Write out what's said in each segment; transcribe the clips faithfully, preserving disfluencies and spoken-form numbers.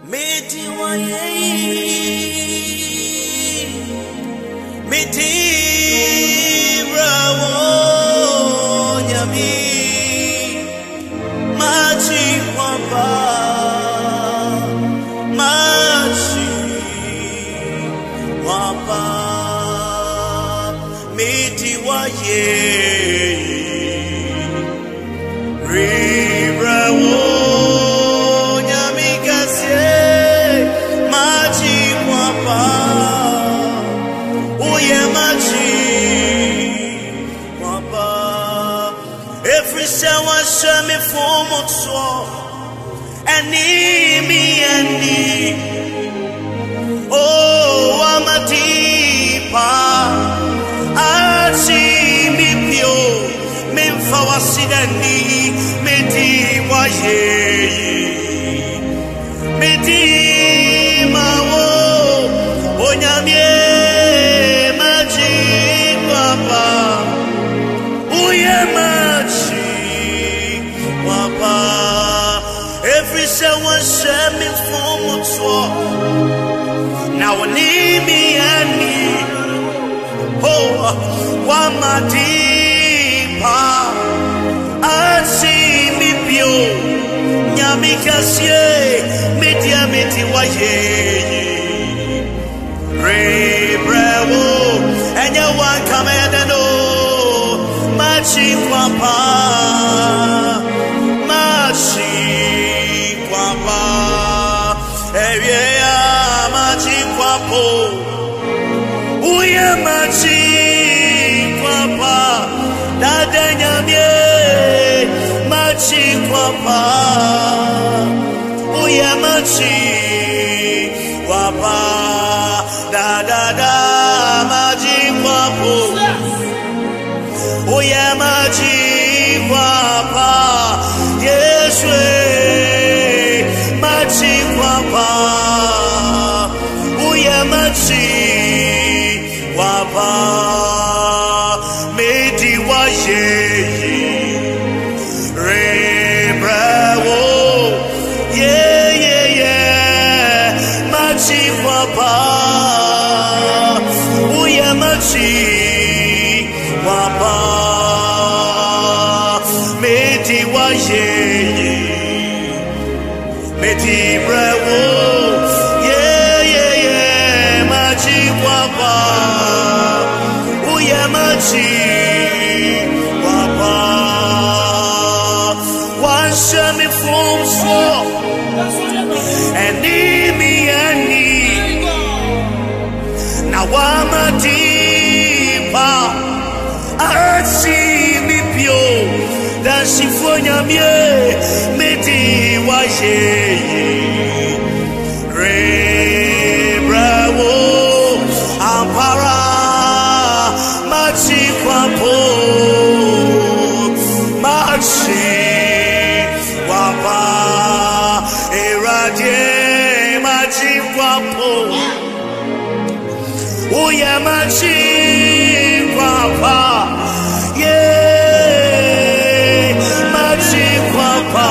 Meti waye, meti bravo nyami, machi kwamba, machi kwamba, meti waye, bravo. Every someone show me for more and me and me. Oh, I'm a deeper. I see me pure. Me for sidani. Me di waye. Me di mawo. Onyamye maji papa. Uye maji. Every someone share me for more. Now leave me and me. Oh, one my deeper. I see me pure. Nyamikasie, media meti waye. Ray bravo, and you want come and no. Machi papa. Uye machi kwapa dada nyamye machi kwapa uye machi kwapa dada da machi kwapo uye machi kwapa Yeshwe machi kwapa uye machi Wapa medi waye re bravo yeah yeah yeah machi wapa uya machi wapa medi waye medi bravo yeah yeah yeah machi wapa Machi Papa wash me from soul and need me and need now I'm a deeper I see me pure that she for me me di waye re bravo ampara Machi kwapo, machi wapa, eradie machi kwapo, uye machi kwapa, yeah, machi kwapa,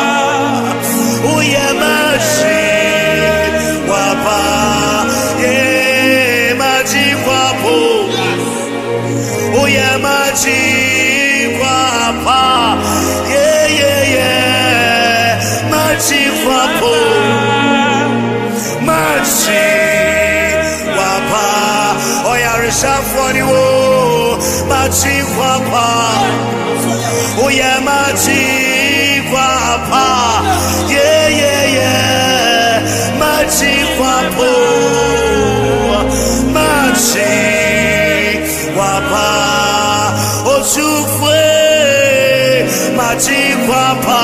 uye machi wapa, yeah, machi kwapo. Uye machi kwapa, yeah yeah yeah, machi kwapo, machi kwapa, oya rishafoni wo, machi kwapa, uye machi kwapa, yeah yeah yeah, machi kwapo, machi kwapa. Osufwe machi kwapa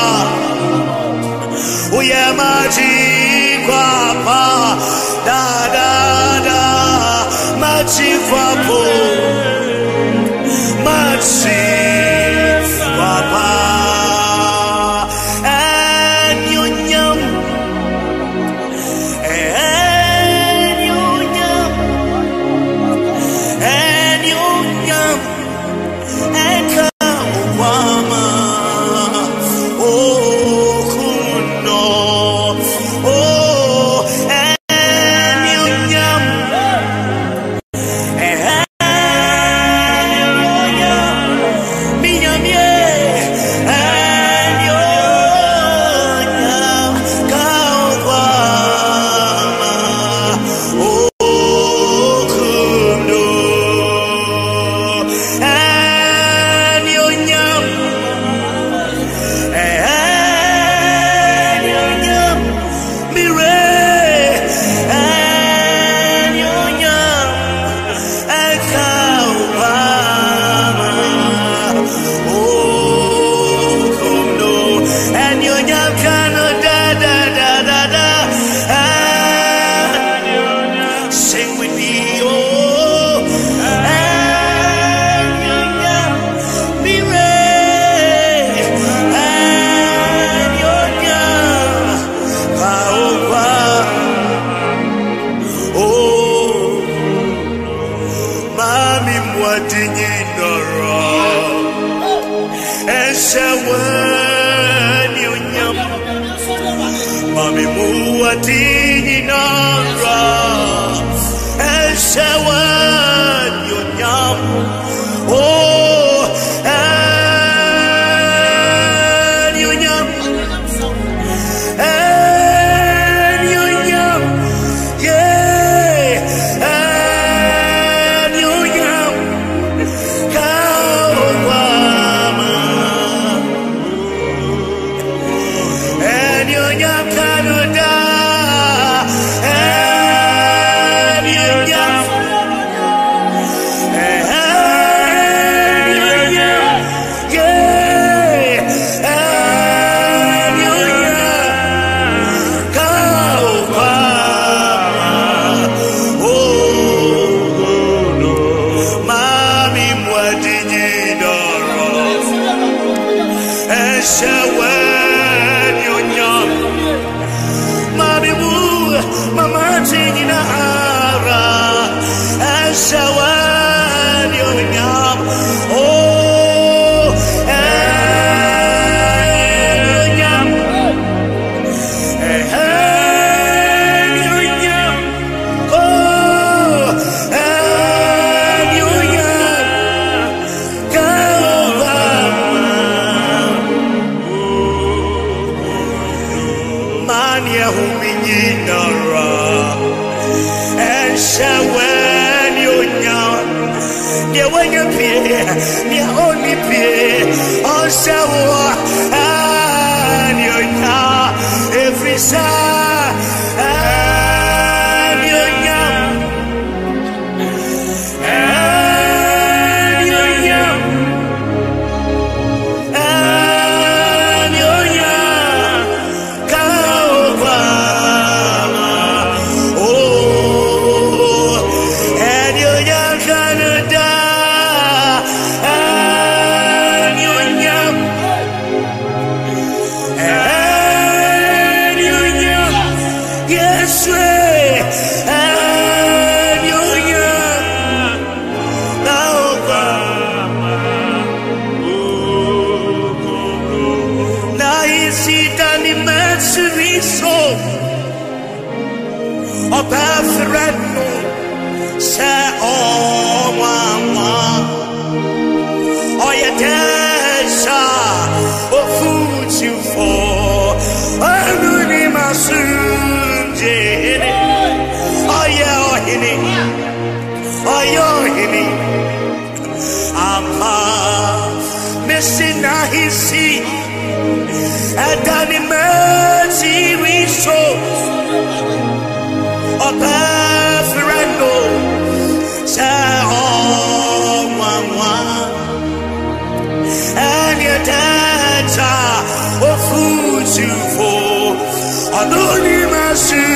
uye machi kwapa da da da machi kwapo machi kwapa and you nyam and you nyam and you nyam Oh, Shawanyam Mami Muadini Nara Shawanyam Oh Anyunyam Anyunyam Yeah Anyunyam Kawama Anyunyam Kanuda Anyunyam Every side, and you young, and you young, and you young, Kawama, oh, and you young Canada, and you young, and yes, and you young, now you see that the mercy so of Africa, say, oh, mama, oh, your days are food you for, I really must. Oh yeah, oh hini, oh yeah, hini. Amma, missing na hisi, and any mercy we show. Oh, Befrendo, say oh, mama, and your dad's oh, food you for. Anonymous, eh,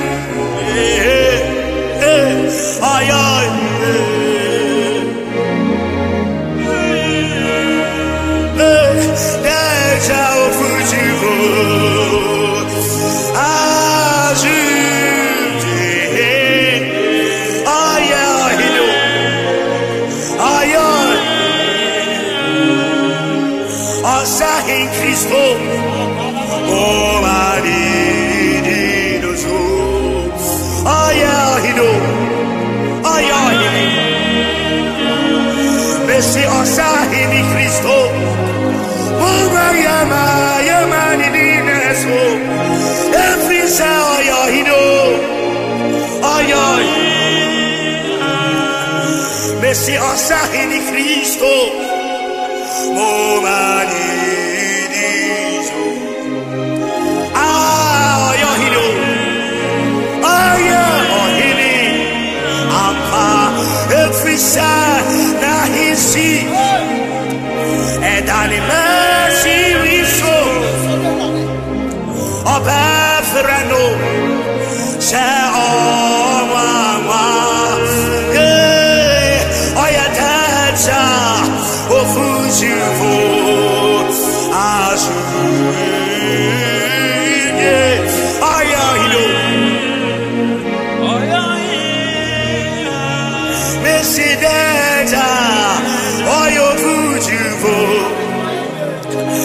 eh, ay, ay, eh, there's our fugitive, as you did, ay, ay, ay, ay, Asahin Christo, oh, Maria. Oh yeah, he know. Oh yeah, he know. Messi Osahini Christo. Oh Maria, Maria, Manineso. Every say, oh yeah, he know. Oh yeah. Messi Osahini Christo. Oh Manineso. Ah, oh yeah, he know. Every side now he see, and on the mercy we show. Oh, Befrendo, say oh, mama, yeah, oh yeah, that's oh, fugitive, as yeah, oh yeah, you know. Messi Data, oh, you're beautiful.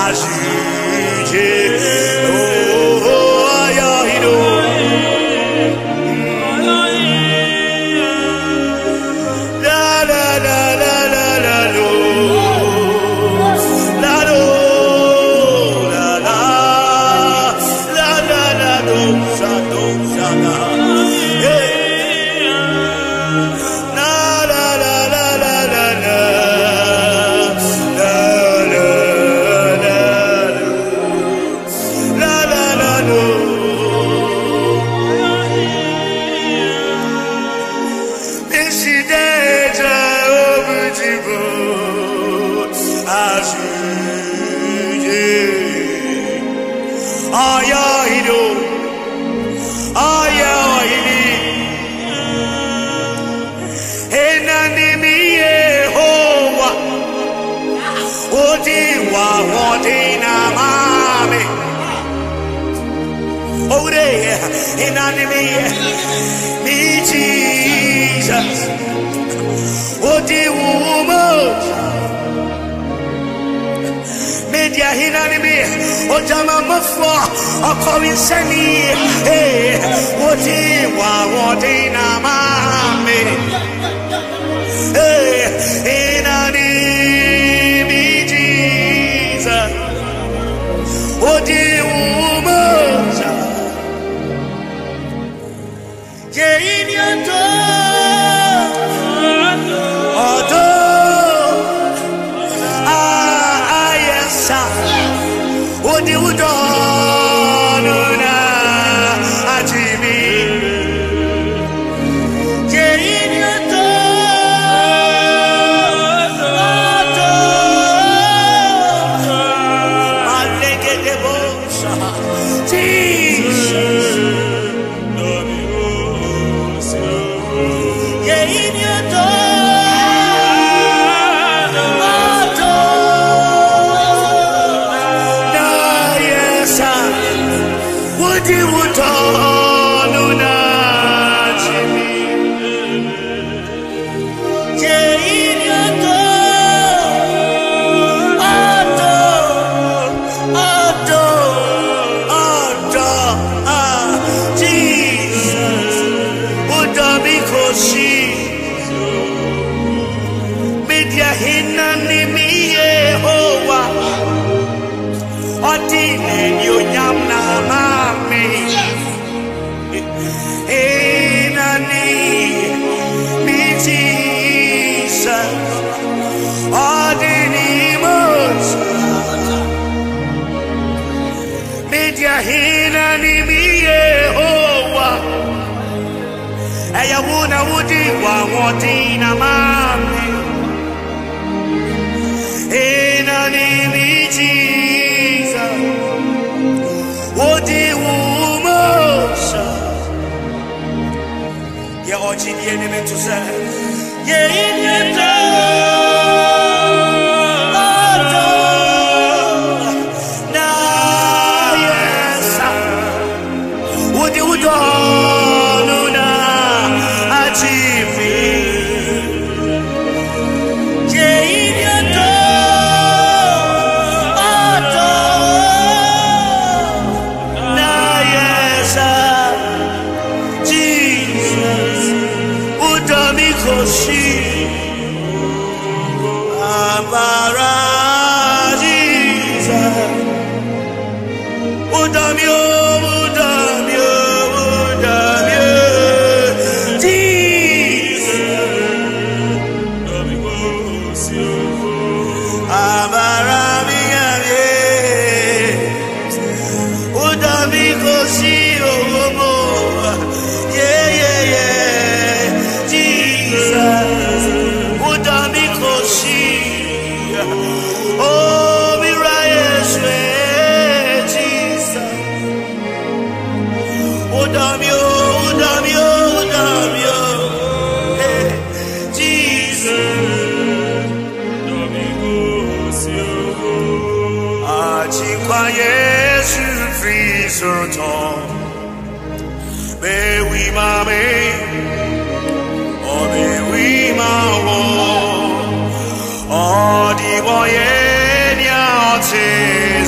Oh,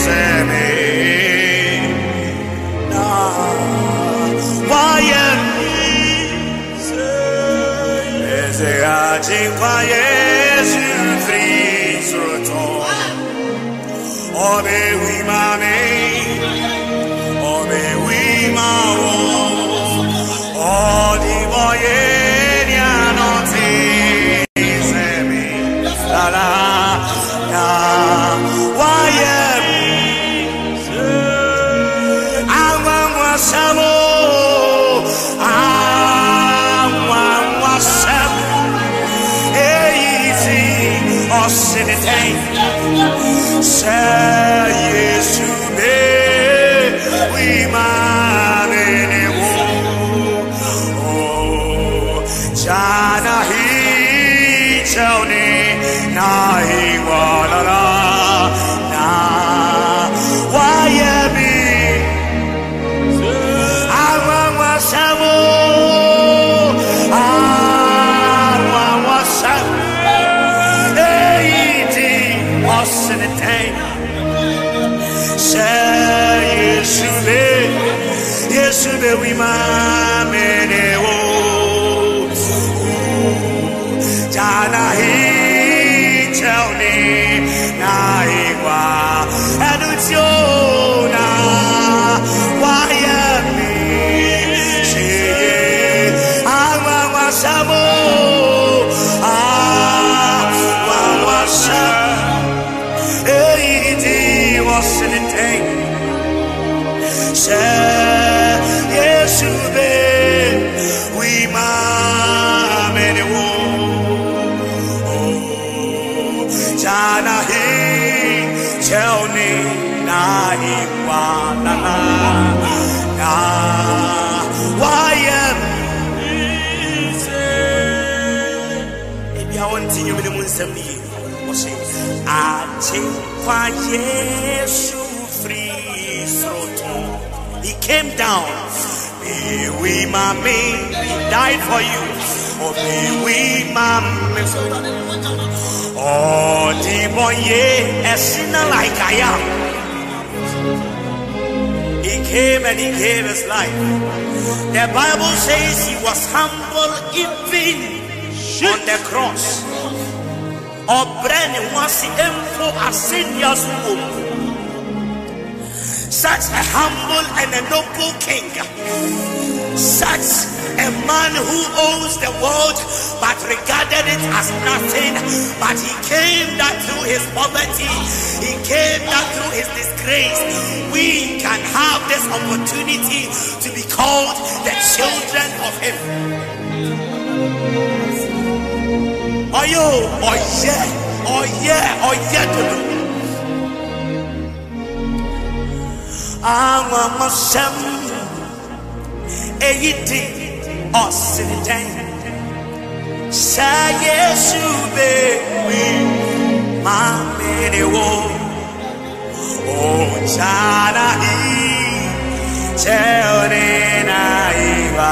Majinkwa Yesu Kristo Obe we mame Obe we mawo Odi boye Nianote Semi La la La Wayem Awan wasamo Awan wasamo Easy Osinite Say Yesu be we mame Oh Jana hi Chone na hi wala na Wayabi Awa wasamo Awa wasamo Eiti Osinite Say Yesu be Yesu be we mame wo Jana hi tell me na igwa Anutiona Wayami Sheye Awa wasamo Awa wasamo Eiti Osinite Say Yesu be we mame wo Jana hi tell me na iwa na na Wayam Maybe I want to you with the moon semi Ajinkwa Yesu Kristo He came down Be we mame He died for you Oh be we mame Oh, the boy, a sinner like I am. He came and he gave his life. The Bible says he was humble even on the cross. Oh, Brennan was the info as seniors womb. Such a humble and a noble king. Such a man who owns the world but regarded it as nothing. But he came that through his poverty, he came that through his disgrace, we can have this opportunity to be called the children of him. Oh yo, oh yeah, oh yeah, oh yeah, to do. I'm a Sam, a Osinite Say Yesu be we mame wo Oh Jana hi Chone na iwa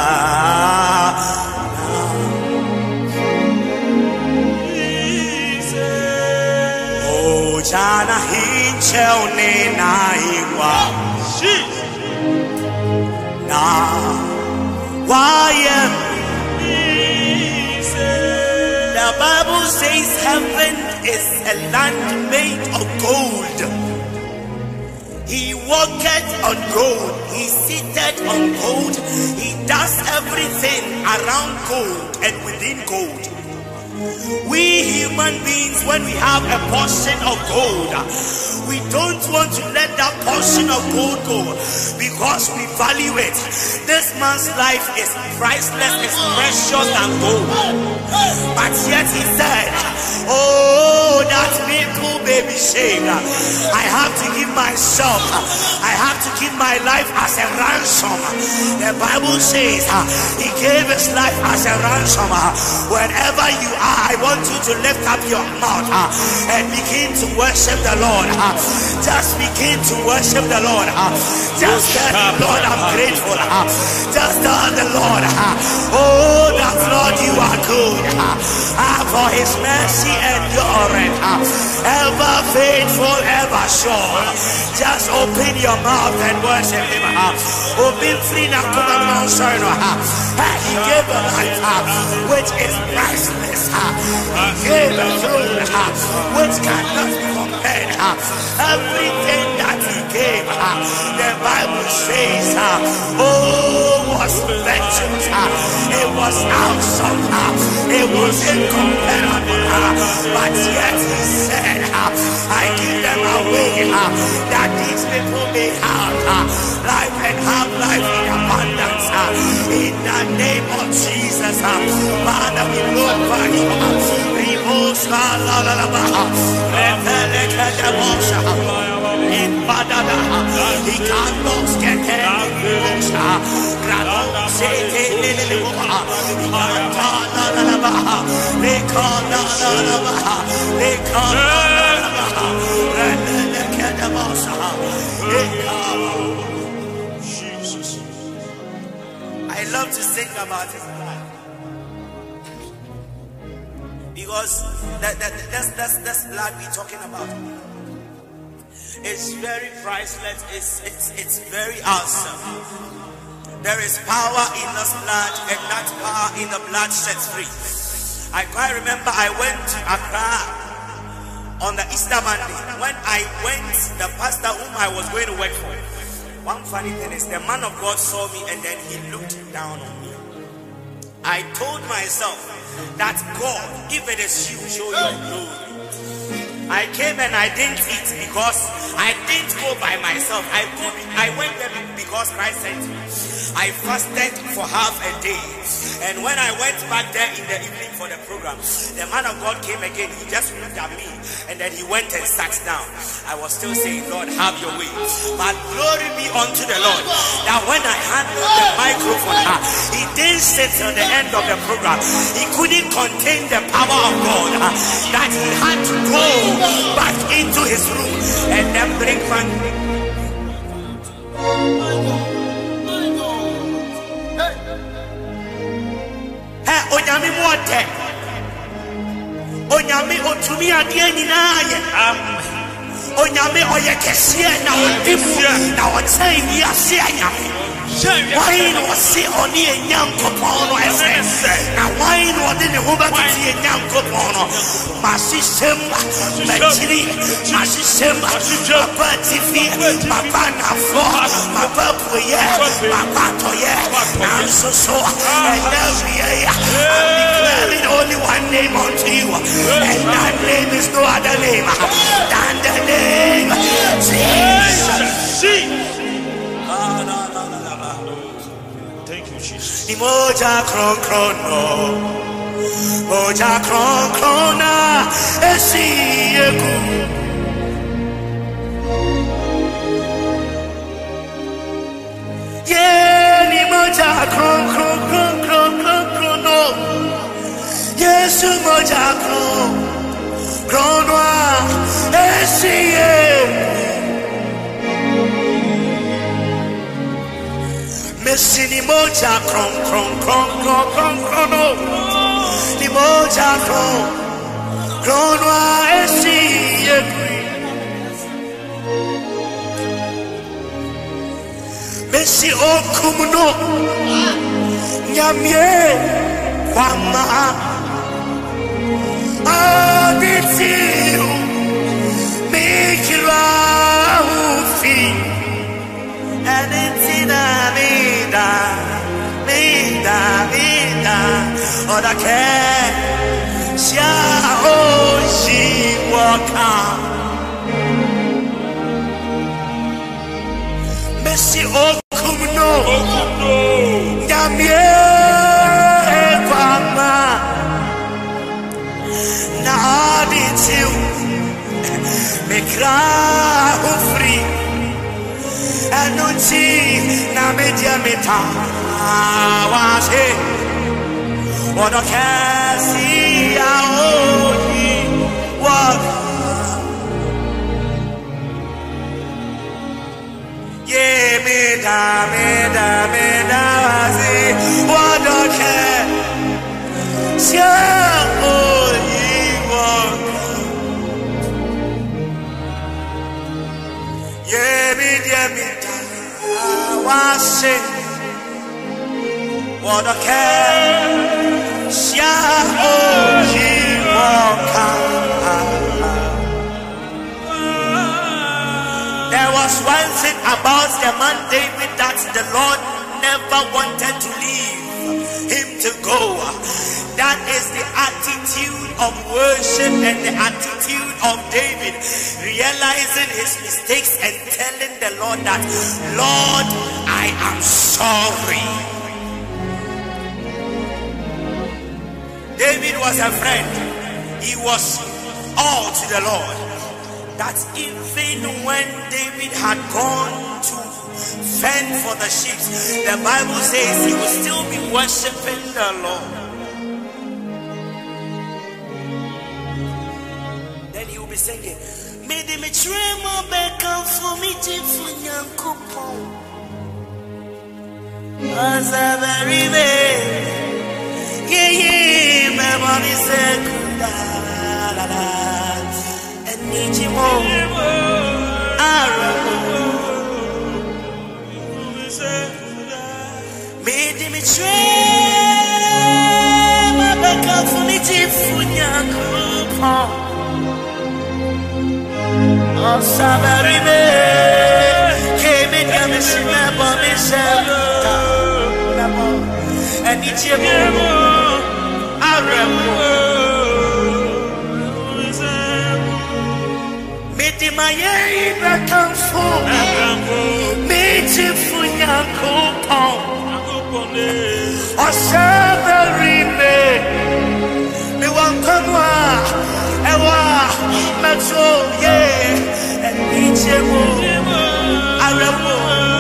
Oh Jana hi Chone na iwa Na Why am The Bible says heaven is a land made of gold. He walketh on gold. He seated on gold. He does everything around gold and within gold. We human beings, when we have a portion of gold, we don't want to let that portion of gold go because we value it. This man's life is priceless, it's precious than gold. But yet he said, oh, that little baby shame. I have to give myself, I have to give my life as a ransom. The Bible says he gave his life as a ransom. Wherever you are, I want you to lift up your mouth and begin to worship the Lord. Just begin to worship the Lord. Just tell the Lord, I'm grateful. Just tell the Lord, oh, that Lord, you are good. For his mercy endureth, ever faithful, ever sure. Just open your mouth and worship him. Open free now. He gave a life which is priceless. He gave a soul which cannot be compared. Everything that he gave, the Bible says, oh, was vengeance. It was awesome. It was incomparable. But yet he said, I give them away that these people may have life and have life in abundance. In the name of Jesus, Father, we glorify you. Remove la la la la. In Badada, he can't get any Granong Sete Liliboha, Ikana Lalabaha, Lekana Lalabaha, Lekana Lalabaha, Renekadamosa, Jesus. I love to sing about his life because that, that, that's, that's, that's blood we're talking about. It's very priceless. It's, it's, it's very awesome. There is power in this blood, and that power in the blood sets free. I quite remember I went to Accra on the Easter Monday. When I went, the pastor whom I was going to work for, one funny thing is the man of God saw me and then he looked down on me. I told myself that God, if it is you, show your glory. I came and I didn't eat because I didn't go by myself. I could, I went there because Christ sent me. I fasted for half a day, and when I went back there in the evening for the program, the man of God came again. He just looked at me and then he went and sat down. I was still saying, Lord, have your way. But glory be unto the Lord that when I handled the microphone, uh, he didn't sit till the end of the program. He couldn't contain the power of God, uh, that he had to go back into his room and then bring back. Hey, Onyami Mwote, Onyami Otumi Adie Nyinaye, Onyami Oyekesiye na Odimu na Otei Yase Anyami. Wine was see on the Yankopono, I say. Now, wine was in the Huba to see a Yankopono. My system, my chili, my system, my party fear, my banana floor, my purple, yeah, my pato, yeah. I'm so so, and every year I'm declaring only one name unto you, and that name is no other name than the name Jesus. Thank you, Jesus. Moja kron krono, moja kron krona, esiyegu. Yeah, ni moja kron kron kron kron kron krono. Yesu moja kron krono, esiyegu. Messi ni moja kron kron kron kron kron krono, ni moja kron krono esi yegui. Messi okumuno nyamye kwama aditiu mikira ufi editina mida mida mida odake sia oji waka Messi okumno nyamye kwama na aditiu mikra ufri anuti na media meta wase odo kasi aoji waka me da me da me da wazi wadoke sia oyiwo ye me dia me da wasi wadoke sia oyiwo There was one thing about the man David that the Lord never wanted to leave him to go. That is the attitude of worship and the attitude of David, realizing his mistakes and telling the Lord that, Lord, I am sorry. David was a friend. He was all to the Lord. That even when David had gone to fend for the sheep, the Bible says he would still be worshiping the Lord. Then he will be singing, Mede me tremo beka for me to Nyankopon. Azabaribe, ye ye me mami sekunda la la. Nijimo Arabo Made me train my back up for me to Funyakupa Oh Sabaribe came in your mission about myself and Nijimo Arabo my neighbor come for me to Funyakupa or Sabaribe me one come ewa metro yeah and Nijimo Arabo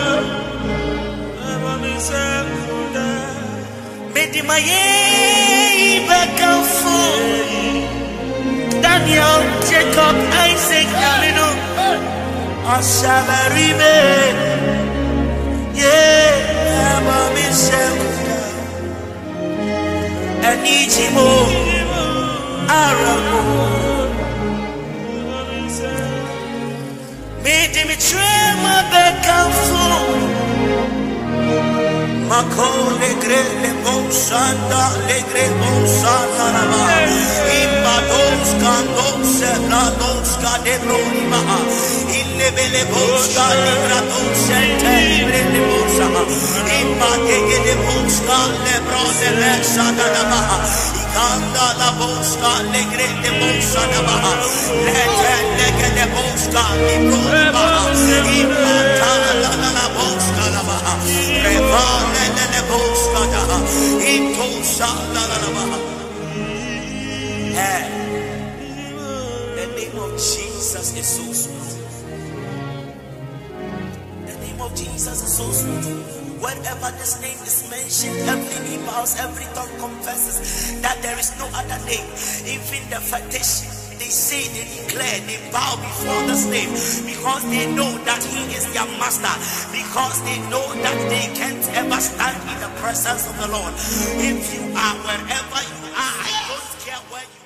me di my neighbor come for Daniel, Jacob, Isaac, Aminu, Ashabaribe, yeah, Amami Shekuda, Anijimo, Arabo, Made me tremor back and forth. Mako legre le bonsanda legre bonsanda rama imbados kandos la dos kadebrima ille bele bonska libra dos sente libre le bonsa imbate le bonska le brode le sada rama ikanda la bonska legre le bonsa rama lete legre le bonska libra imbata la la bonska rama reva Hey, the name of Jesus is so sweet. The name of Jesus is so sweet. Wherever this name is mentioned, every knee bows, every tongue confesses that there is no other name. Even the fetish, they say, they declare, they bow before this name because they know that he is their master, because they know that they can't ever stand in the presence of the Lord. If you are wherever you are, I don't care where you are.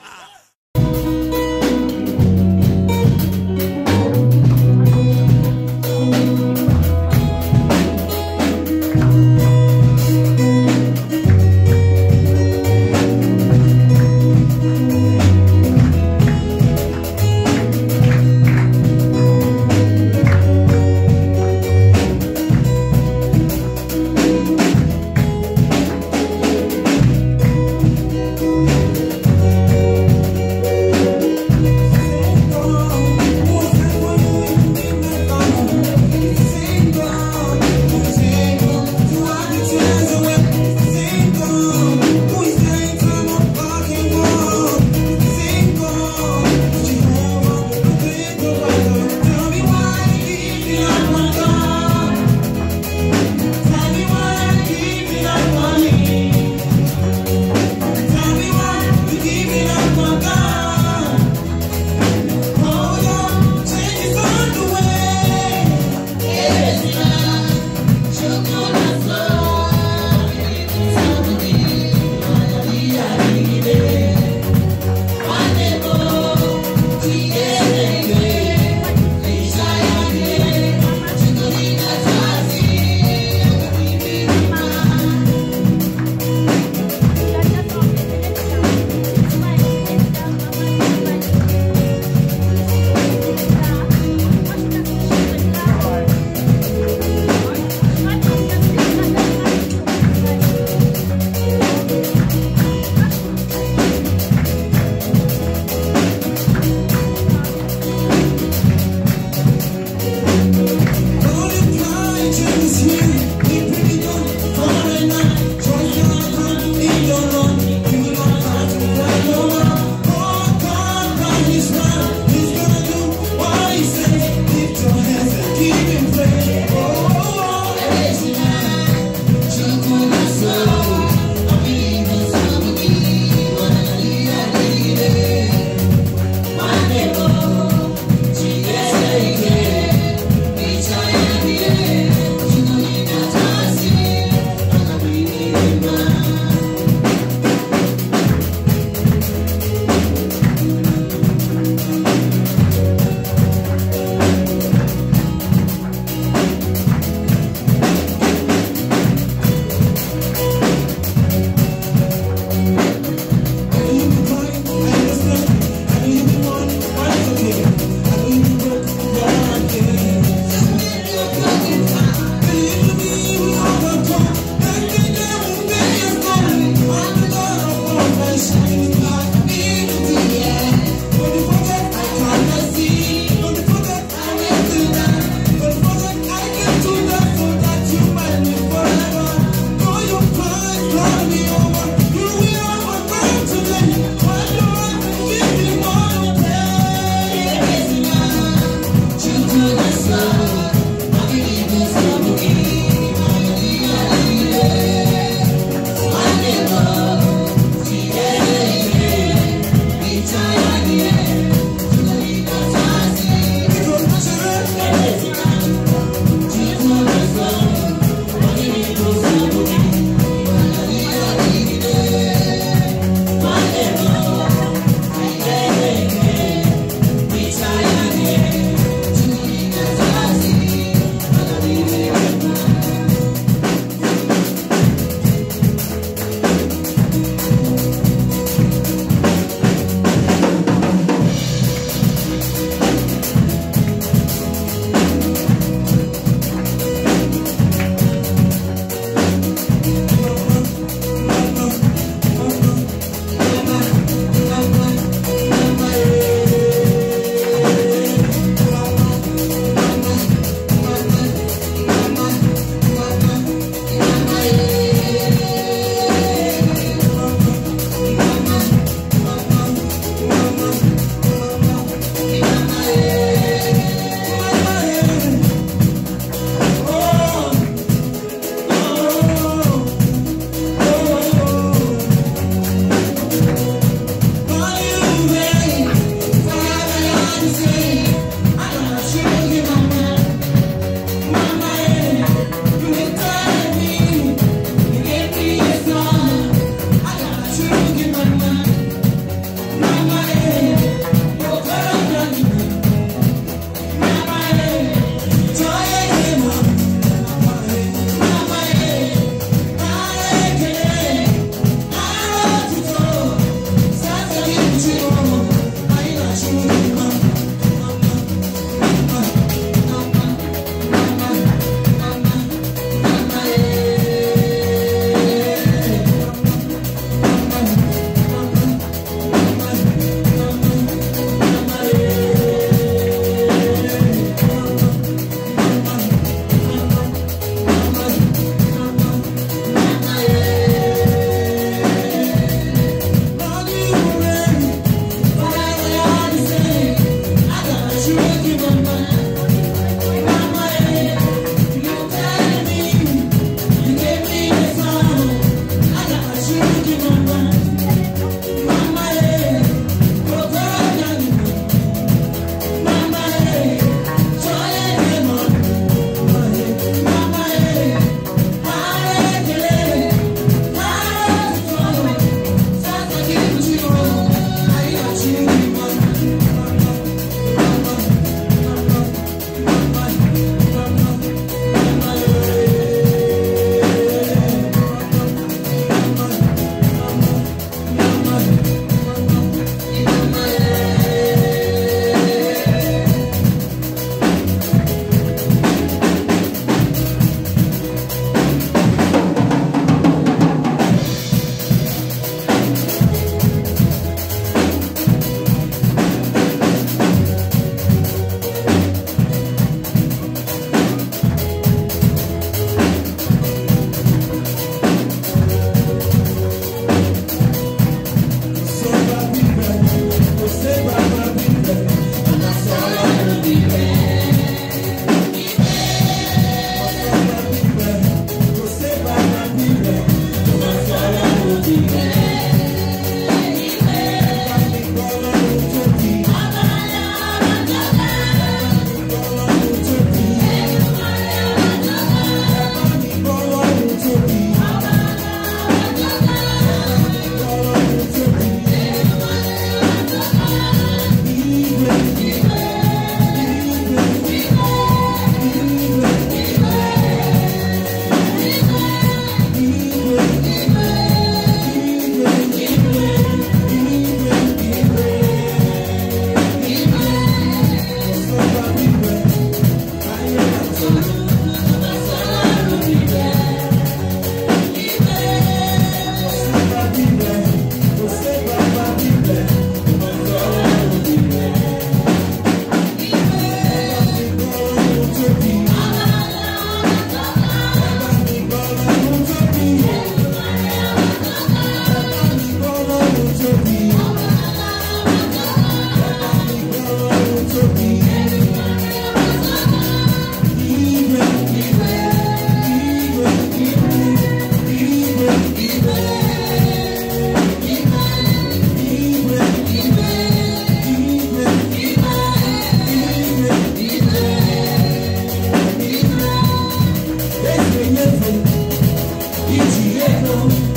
Lord.